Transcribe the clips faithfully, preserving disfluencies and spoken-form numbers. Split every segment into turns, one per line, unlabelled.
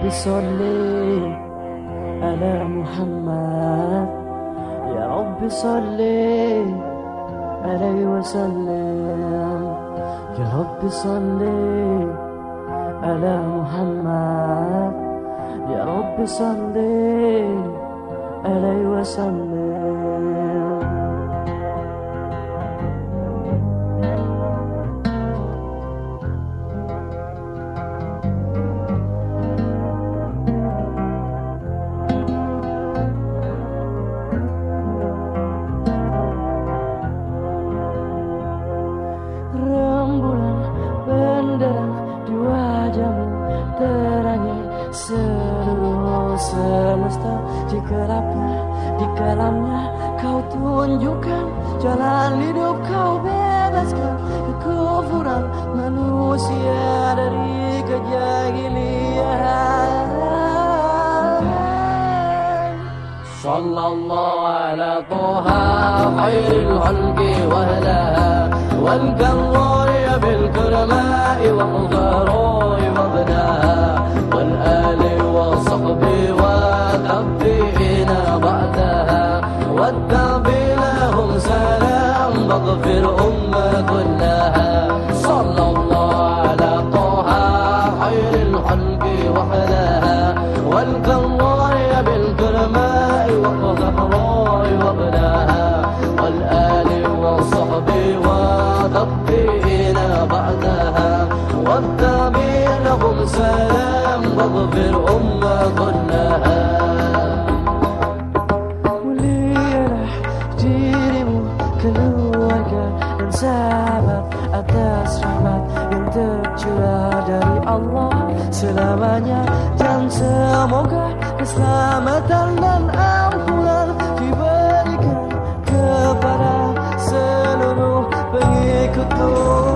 صلي على محمد يا رب صلي عليه وسلم يا رب صلي على محمد يا رب صلي عليه وسلم. Rembulan benderang di wajahmu terangi seluruh semesta. Digelapnya di kalamnya kau tunjukkan jalan hidup, kau bebaskan kekufuran manusia dari kejahilian.
Sallallahu ala Taha khairil khalqi wa ahliha wal karrari bil kurma'i wal dharai wa bnaha wal ali wa sahbi wa tabi'ina ba'daha wattabi lahum salam waghfir umma kullaha. Sallallahu ala Taha khairil khalqi wa ahliha wal karrari bil kurma'i wal dharai wa bnaha wal ali wa sahbi wa tabi'ina ba'daha wattabi lahum salam waghfir umma kullaha.
Mulialah dirimu, keluarga dan sahabat atas rahmat yang tercurah dari Allah selamanya, dan semoga keselamatan dan ampunan diberikan kepada seluruh pengikutmu.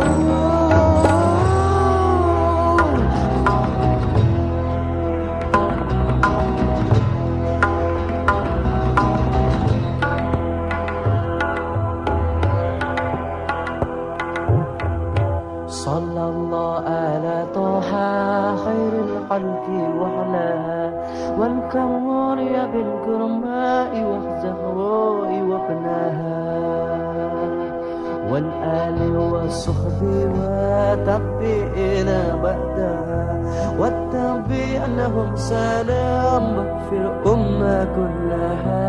Sallallahu ala Taha khairil khalqi wa ahliha wal karrari bil kurma'i wal zahra'i wa bnaha wal ali was sahbi wa tabi'ina ba'daha wattabi' lahum salam waghfir umma kullaha.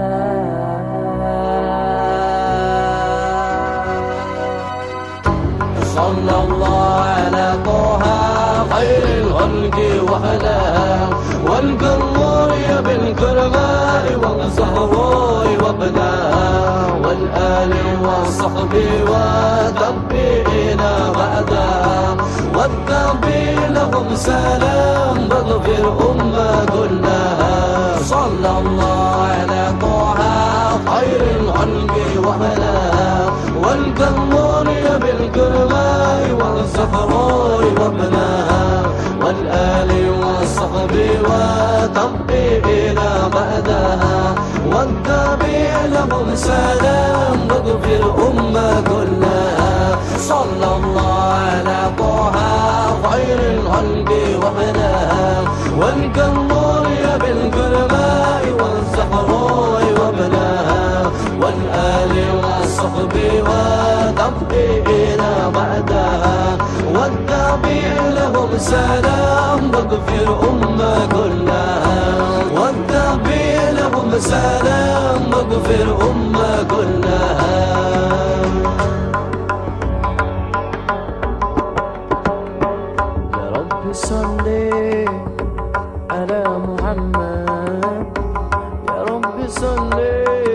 Sallallahu ala Taha khairil khalqi wa ahliha wal karrari bil kurma'i wal zahra'i wa bnaha wal ali was sahbi wa tabi'ina ba'daha wattabi' lahum salam waghfir umma kullaha. Sallallahu ala Taha khairil khalqi wa ahliha wal karrari bil kurma'i wal zahra'i wa bnaha wal ali was sahbi wa tabi'ina ba'daha wattabi' lahum salam waghfir umma kullaha. Sallallahu ala Taha khairil khalqi wa ahliha wal karrari bil kurma'i wal zahra'i wa bnaha wal ali was sahbi wa tabi'ina ba'daha wattabi' lahum salam waghfir umma kullaha wattabi' lahum salam waghfir umma kullaha.
Ya Rabbi salli ala Muhammad ya Rabbi salli